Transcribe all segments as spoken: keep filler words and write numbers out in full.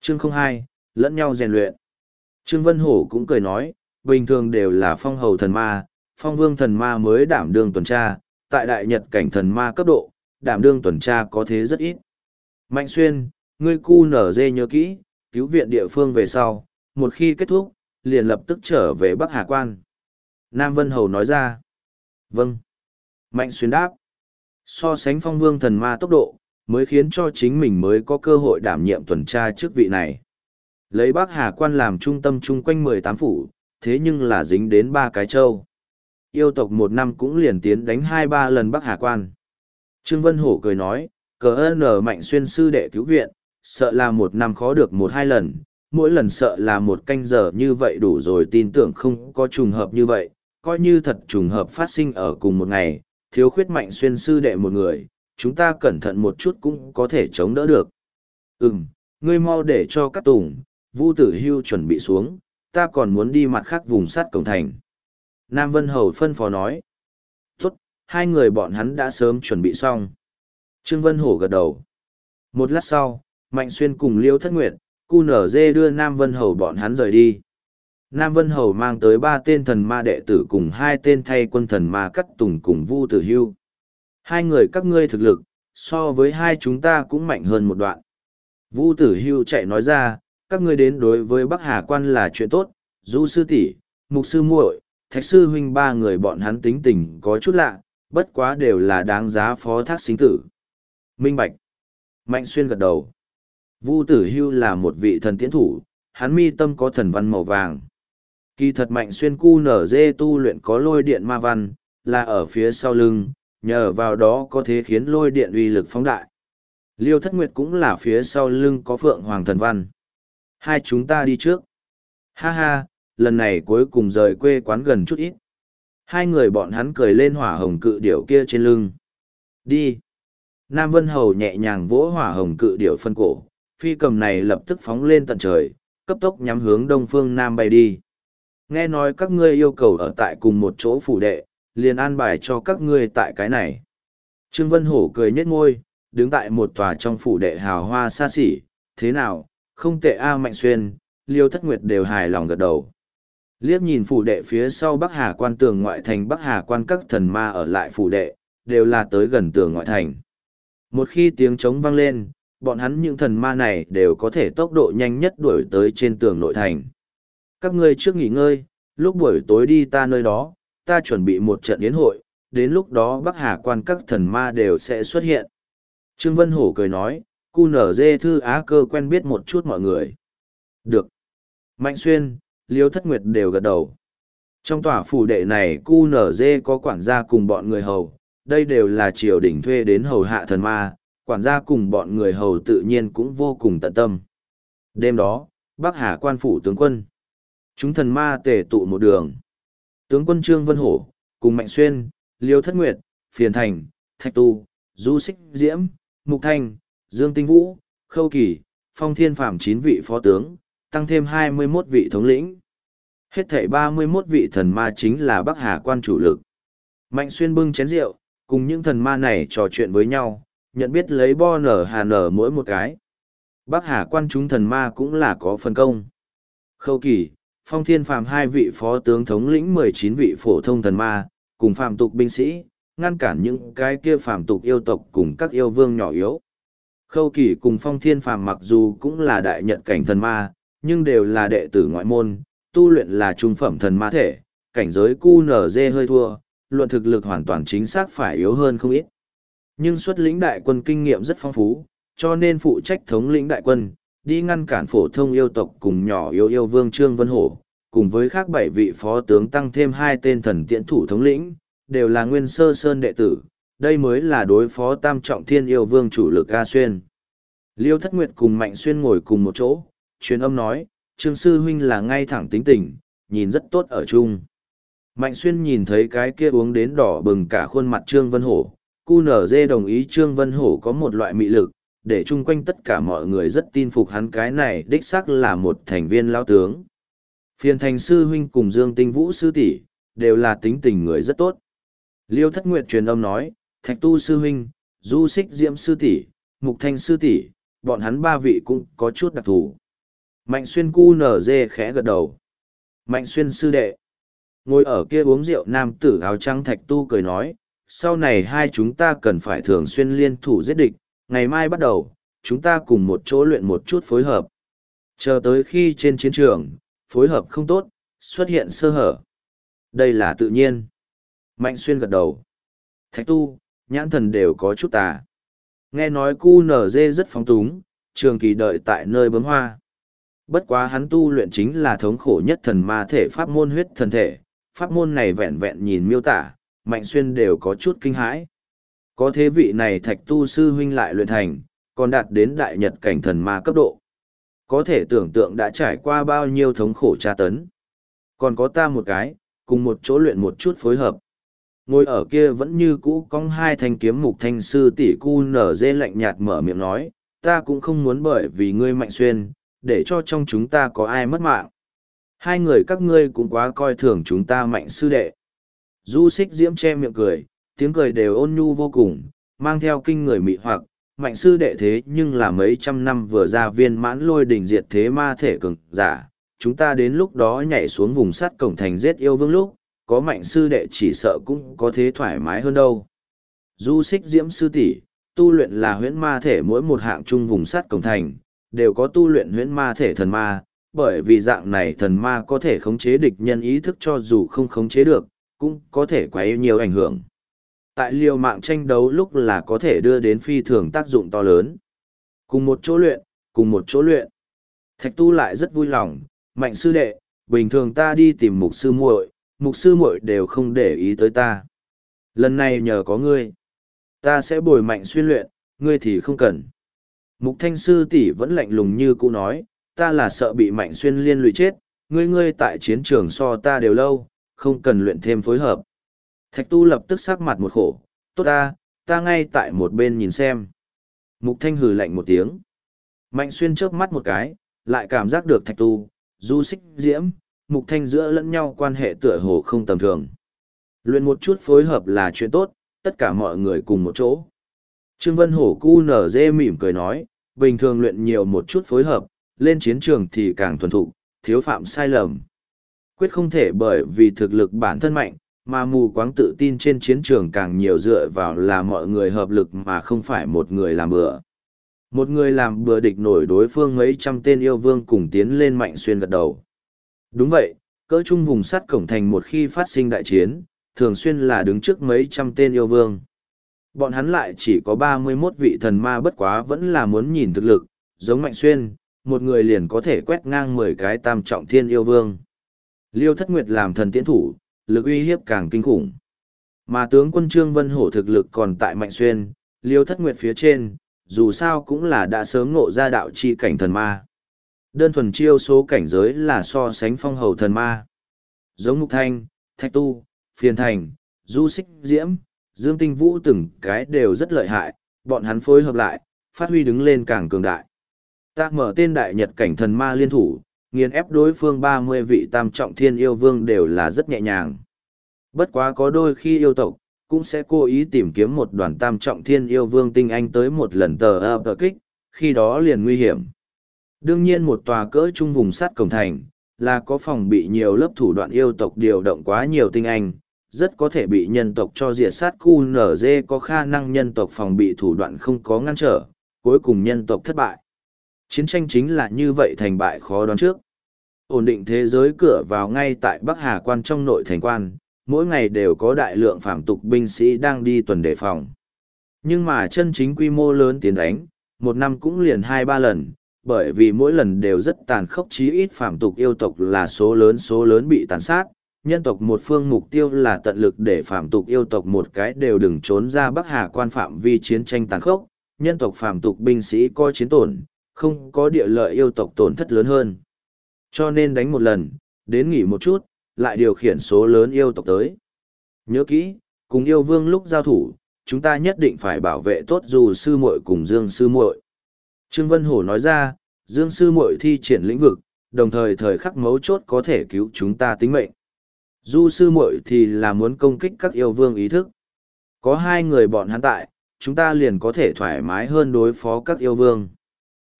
Chương không hai, lẫn nhau rèn luyện. Trương Vân Hổ cũng cười nói, bình thường đều là phong hầu thần ma, phong vương thần ma mới đảm đương tuần tra, tại đại nhật cảnh thần ma cấp độ, đảm đương tuần tra có thế rất ít. Mạnh Xuyên, ngươi cu nở dê nhớ kỹ, cứu viện địa phương về sau, một khi kết thúc, liền lập tức trở về Bắc Hà Quan. Nam Vân Hầu nói ra. Vâng. Mạnh Xuyên đáp. So sánh phong vương thần ma tốc độ, mới khiến cho chính mình mới có cơ hội đảm nhiệm tuần tra chức vị này. Lấy Bắc Hà Quan làm trung tâm chung quanh mười tám phủ, thế nhưng là dính đến ba cái châu. Yêu tộc một năm cũng liền tiến đánh hai ba lần Bắc Hà Quan. Trương Vân Hổ cười nói, cờ ơn Mạnh Xuyên sư đệ cứu viện, sợ là một năm khó được một hai lần, mỗi lần sợ là một canh giờ như vậy đủ rồi, tin tưởng không có trùng hợp như vậy, coi như thật trùng hợp phát sinh ở cùng một ngày, thiếu khuyết Mạnh Xuyên sư đệ một người, chúng ta cẩn thận một chút cũng có thể chống đỡ được. Ừm, ngươi mau để cho các tùng, Vu Tử Hưu chuẩn bị xuống, ta còn muốn đi mặt khác vùng sắt cổng thành. Nam Vân Hầu phân phó nói. Tốt, hai người bọn hắn đã sớm chuẩn bị xong. Trương Vân Hổ gật đầu. Một lát sau, Mạnh Xuyên cùng Liêu Thất Nguyệt, Cu Nở Dê đưa Nam Vân Hầu bọn hắn rời đi. Nam Vân Hầu mang tới ba tên thần ma đệ tử cùng hai tên thay quân thần ma Cắt Tùng cùng Vu Tử Hưu. Hai người các ngươi thực lực, so với hai chúng ta cũng mạnh hơn một đoạn. Vu Tử Hưu chạy nói ra, các ngươi đến đối với Bắc Hà Quan là chuyện tốt, Du sư tỷ, Mục sư muội, Thạch sư huynh ba người bọn hắn tính tình có chút lạ, bất quá đều là đáng giá phó thác sinh tử. Minh Bạch. Mạnh Xuyên gật đầu. Vu Tử Hưu là một vị thần tiễn thủ, hắn mi tâm có thần văn màu vàng. Kỳ thật Mạnh Xuyên cu nở dê tu luyện có lôi điện ma văn, là ở phía sau lưng, nhờ vào đó có thể khiến lôi điện uy lực phóng đại. Liêu Thất Nguyệt cũng là phía sau lưng có phượng hoàng thần văn. Hai chúng ta đi trước. Ha ha, lần này cuối cùng rời quê quán gần chút ít. Hai người bọn hắn cười lên hỏa hồng cự điểu kia trên lưng. Đi. Nam Vân Hầu nhẹ nhàng vỗ hỏa hồng cự điểu phân cổ, phi cầm này lập tức phóng lên tận trời, cấp tốc nhắm hướng đông phương Nam bay đi. Nghe nói các ngươi yêu cầu ở tại cùng một chỗ phủ đệ, liền an bài cho các ngươi tại cái này. Trương Vân Hổ cười nhếch môi, đứng tại một tòa trong phủ đệ hào hoa xa xỉ, thế nào, không tệ a. Mạnh Xuyên, Liêu Thất Nguyệt đều hài lòng gật đầu. Liếc nhìn phủ đệ phía sau Bắc Hà Quan tường ngoại thành, Bắc Hà Quan các thần ma ở lại phủ đệ, đều là tới gần tường ngoại thành. Một khi tiếng trống vang lên, bọn hắn những thần ma này đều có thể tốc độ nhanh nhất đuổi tới trên tường nội thành. Các ngươi trước nghỉ ngơi, lúc buổi tối đi ta nơi đó, ta chuẩn bị một trận yến hội, đến lúc đó Bắc Hà Quan các thần ma đều sẽ xuất hiện. Trương Vân Hổ cười nói, cu nở dê thư á cơ quen biết một chút mọi người. Được. Mạnh Xuyên, Liêu Thất Nguyệt đều gật đầu. Trong tòa phủ đệ này cu nở dê có quản gia cùng bọn người hầu, đây đều là triều đình thuê đến hầu hạ thần ma, quản gia cùng bọn người hầu tự nhiên cũng vô cùng tận tâm. Đêm đó, Bắc Hà Quan phủ tướng quân. Chúng thần ma tề tụ một đường. Tướng quân Trương Vân Hổ, cùng Mạnh Xuyên, Liêu Thất Nguyệt, Phiền Thành, Thạch Tu, Du Xích Diễm, Mục Thanh, Dương Tinh Vũ, Khâu Kỳ, Phong Thiên Phàm chín vị phó tướng, tăng thêm hai mươi mốt vị thống lĩnh. Hết thảy ba mươi mốt vị thần ma chính là Bắc Hà Quan chủ lực. Mạnh Xuyên bưng chén rượu, cùng những thần ma này trò chuyện với nhau, nhận biết lấy bo nở hà nở mỗi một cái. Bắc Hà Quan chúng thần ma cũng là có phân công. Khâu Kỳ, Phong Thiên Phàm hai vị phó tướng thống lĩnh mười chín vị phổ thông thần ma, cùng phàm tục binh sĩ, ngăn cản những cái kia phàm tục yêu tộc cùng các yêu vương nhỏ yếu. Khâu Kỳ cùng Phong Thiên Phàm mặc dù cũng là đại nhận cảnh thần ma, nhưng đều là đệ tử ngoại môn, tu luyện là trung phẩm thần ma thể, cảnh giới cu nở dê hơi thua, luận thực lực hoàn toàn chính xác phải yếu hơn không ít. Nhưng xuất lĩnh đại quân kinh nghiệm rất phong phú, cho nên phụ trách thống lĩnh đại quân, đi ngăn cản phổ thông yêu tộc cùng nhỏ yêu yêu vương Trương Vân Hổ, cùng với khác bảy vị phó tướng tăng thêm hai tên thần tiễn thủ thống lĩnh, đều là nguyên sơ sơn đệ tử, đây mới là đối phó tam trọng thiên yêu vương chủ lực A Xuyên. Liêu Thất Nguyệt cùng Mạnh Xuyên ngồi cùng một chỗ, truyền âm nói, Trương Sư Huynh là ngay thẳng tính tình, nhìn rất tốt ở chung. Mạnh Xuyên nhìn thấy cái kia uống đến đỏ bừng cả khuôn mặt Trương Vân Hổ, cu nở dê đồng ý Trương Vân Hổ có một loại mị lực, để chung quanh tất cả mọi người rất tin phục hắn, cái này đích xác là một thành viên lão tướng. Phiền Thành Sư Huynh cùng Dương Tinh Vũ Sư tỷ đều là tính tình người rất tốt. Liêu Thất Nguyệt truyền âm nói, Thạch Tu Sư Huynh, Du Xích Diễm Sư tỷ, Mục Thanh Sư tỷ, bọn hắn ba vị cũng có chút đặc thù. Mạnh xuyên cu nở dê khẽ gật đầu. Mạnh xuyên sư đệ. Ngồi ở kia uống rượu nam tử áo trắng Thạch Tu cười nói, sau này hai chúng ta cần phải thường xuyên liên thủ giết địch, ngày mai bắt đầu, chúng ta cùng một chỗ luyện một chút phối hợp. Chờ tới khi trên chiến trường, phối hợp không tốt, xuất hiện sơ hở. Đây là tự nhiên. Mạnh xuyên gật đầu. Thạch Tu, nhãn thần đều có chút tà. Nghe nói cu nở dê rất phóng túng, trường kỳ đợi tại nơi bướm hoa. Bất quá hắn tu luyện chính là thống khổ nhất thần ma thể pháp môn huyết thần thể, pháp môn này vẹn vẹn nhìn miêu tả, Mạnh xuyên đều có chút kinh hãi. Có thế vị này Thạch Tu sư huynh lại luyện thành, còn đạt đến đại nhật cảnh thần ma cấp độ. Có thể tưởng tượng đã trải qua bao nhiêu thống khổ tra tấn. Còn có ta một cái, cùng một chỗ luyện một chút phối hợp. Ngồi ở kia vẫn như cũ cong hai thanh kiếm Mục Thanh sư tỷ cu nở dê lạnh nhạt mở miệng nói, ta cũng không muốn bởi vì ngươi Mạnh xuyên, để cho trong chúng ta có ai mất mạng. Hai người các ngươi cũng quá coi thường chúng ta Mạnh sư đệ. Du Xích Diễm che miệng cười, tiếng cười đều ôn nhu vô cùng, mang theo kinh người mị hoặc, Mạnh sư đệ thế nhưng là mấy trăm năm vừa ra viên mãn lôi đỉnh diệt thế ma thể cường giả, chúng ta đến lúc đó nhảy xuống vùng sắt cổng thành giết yêu vương lúc, có Mạnh sư đệ chỉ sợ cũng có thế thoải mái hơn đâu. Du Xích Diễm sư tỷ, tu luyện là huyễn ma thể, mỗi một hạng chung vùng sắt cổng thành, đều có tu luyện huyễn ma thể thần ma, bởi vì dạng này thần ma có thể khống chế địch nhân ý thức cho dù không khống chế được, cũng có thể quấy nhiều ảnh hưởng. Tại liều mạng tranh đấu lúc là có thể đưa đến phi thường tác dụng to lớn. Cùng một chỗ luyện, cùng một chỗ luyện. Thạch Tu lại rất vui lòng, Mạnh sư đệ, bình thường ta đi tìm mục sư muội, mục sư muội đều không để ý tới ta. Lần này nhờ có ngươi, ta sẽ bồi Mạnh xuyên luyện, ngươi thì không cần. Mục Thanh sư tỷ vẫn lạnh lùng như cũ nói, ta là sợ bị Mạnh xuyên liên lụy chết, ngươi ngươi tại chiến trường so ta đều lâu, không cần luyện thêm phối hợp. Thạch Tu lập tức sắc mặt một khổ, tốt ta, ta ngay tại một bên nhìn xem. Mục Thanh hừ lạnh một tiếng. Mạnh xuyên chớp mắt một cái, lại cảm giác được Thạch Tu, Du Xích Diễm, Mục Thanh giữa lẫn nhau quan hệ tựa hồ không tầm thường. Luyện một chút phối hợp là chuyện tốt, tất cả mọi người cùng một chỗ. Trương Vân Hổ cu nở dê mỉm cười nói, bình thường luyện nhiều một chút phối hợp, lên chiến trường thì càng thuần thục, thiếu phạm sai lầm. Quyết không thể bởi vì thực lực bản thân mạnh, mà mù quáng tự tin trên chiến trường càng nhiều dựa vào là mọi người hợp lực mà không phải một người làm bừa. Một người làm bừa địch nổi đối phương mấy trăm tên yêu vương cùng tiến lên Mạnh xuyên gật đầu. Đúng vậy, cỡ chung vùng sắt cổng thành một khi phát sinh đại chiến, thường xuyên là đứng trước mấy trăm tên yêu vương. Bọn hắn lại chỉ có ba mươi mốt vị thần ma, bất quá vẫn là muốn nhìn thực lực, giống Mạnh xuyên, một người liền có thể quét ngang mười cái tam trọng thiên yêu vương. Liêu Thất Nguyệt làm thần tiễn thủ, lực uy hiếp càng kinh khủng. Mà tướng quân Trương Vân Hổ thực lực còn tại Mạnh xuyên, Liêu Thất Nguyệt phía trên, dù sao cũng là đã sớm ngộ ra đạo chi cảnh thần ma. Đơn thuần chiêu số cảnh giới là so sánh phong hầu thần ma. Giống Mục Thanh, Thạch Tu, Phiền Thành, Du Xích Diễm, Dương Tinh Vũ từng cái đều rất lợi hại, bọn hắn phối hợp lại, phát huy đứng lên càng cường đại. Ta mở tên đại nhật cảnh thần ma liên thủ, nghiền ép đối phương ba mươi vị tam trọng thiên yêu vương đều là rất nhẹ nhàng. Bất quá có đôi khi yêu tộc, cũng sẽ cố ý tìm kiếm một đoàn tam trọng thiên yêu vương tinh anh tới một lần tờ ập tờ kích, khi đó liền nguy hiểm. Đương nhiên một tòa cỡ trung vùng sắt cổng thành, là có phòng bị nhiều lớp thủ đoạn yêu tộc điều động quá nhiều tinh anh, rất có thể bị nhân tộc cho diệt sát. Cu nở dê có khả năng nhân tộc phòng bị thủ đoạn không có ngăn trở, cuối cùng nhân tộc thất bại. Chiến tranh chính là như vậy, thành bại khó đoán trước. Ổn định thế giới cửa vào ngay tại Bắc Hà Quan trong nội thành quan, mỗi ngày đều có đại lượng phạm tục binh sĩ đang đi tuần đề phòng. Nhưng mà chân chính quy mô lớn tiến đánh, một năm cũng liền hai ba lần, bởi vì mỗi lần đều rất tàn khốc, chí ít phạm tục yêu tộc là số lớn số lớn bị tàn sát. Nhân tộc một phương mục tiêu là tận lực để phạm tục yêu tộc một cái đều đừng trốn ra Bắc Hà Quan phạm vi chiến tranh tàn khốc, nhân tộc phạm tục binh sĩ coi chiến tổn, không có địa lợi yêu tộc tổn thất lớn hơn. Cho nên đánh một lần, đến nghỉ một chút, lại điều khiển số lớn yêu tộc tới. Nhớ kỹ, cùng yêu vương lúc giao thủ, chúng ta nhất định phải bảo vệ tốt dù sư muội cùng Dương sư muội. Trương Vân Hổ nói ra, Dương sư muội thi triển lĩnh vực, đồng thời thời khắc mấu chốt có thể cứu chúng ta tính mệnh. Du sư muội thì là muốn công kích các yêu vương ý thức. Có hai người bọn hắn tại, chúng ta liền có thể thoải mái hơn đối phó các yêu vương.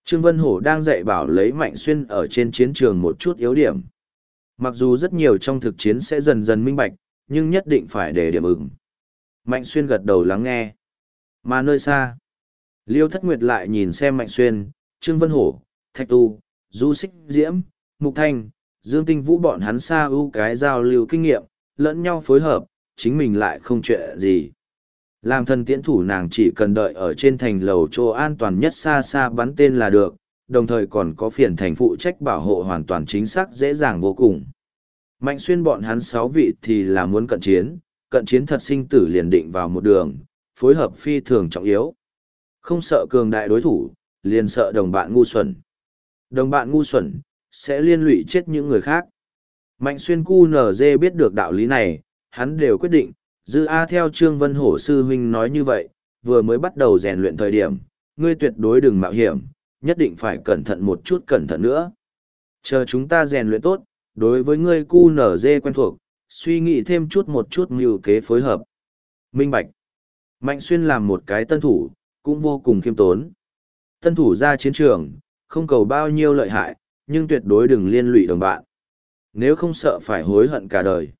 Trương Vân Hổ đang dạy bảo lấy Mạnh Xuyên ở trên chiến trường một chút yếu điểm. Mặc dù rất nhiều trong thực chiến sẽ dần dần minh bạch, nhưng nhất định phải để điểm ửng. Mạnh Xuyên gật đầu lắng nghe. Mà nơi xa, Liêu Thất Nguyệt lại nhìn xem Mạnh Xuyên, Trương Vân Hổ, Thạch Tu, Du Xích Diễm, Mục Thanh, Dương Tinh Vũ bọn hắn xa ưu cái giao lưu kinh nghiệm, lẫn nhau phối hợp, chính mình lại không chuyện gì. Làm thần tiễn thủ nàng chỉ cần đợi ở trên thành lầu chỗ an toàn nhất xa xa bắn tên là được, đồng thời còn có phiền thành phụ trách bảo hộ hoàn toàn chính xác dễ dàng vô cùng. Mạnh Xuyên bọn hắn sáu vị thì là muốn cận chiến, cận chiến thật sinh tử liền định vào một đường, phối hợp phi thường trọng yếu. Không sợ cường đại đối thủ, liền sợ đồng bạn ngu xuẩn. Đồng bạn ngu xuẩn, sẽ liên lụy chết những người khác. Mạnh Xuyên cu nờ dê biết được đạo lý này, hắn đều quyết định, Dư A theo Trương Vân Hổ sư huynh nói như vậy, vừa mới bắt đầu rèn luyện thời điểm, ngươi tuyệt đối đừng mạo hiểm, nhất định phải cẩn thận một chút cẩn thận nữa. Chờ chúng ta rèn luyện tốt, đối với ngươi cu nở dê quen thuộc, suy nghĩ thêm chút một chút mưu kế phối hợp. Minh Bạch. Mạnh Xuyên làm một cái tân thủ, cũng vô cùng khiêm tốn. Tân thủ ra chiến trường, không cầu bao nhiêu lợi hại, nhưng tuyệt đối đừng liên lụy đồng bạn. Nếu không sợ phải hối hận cả đời.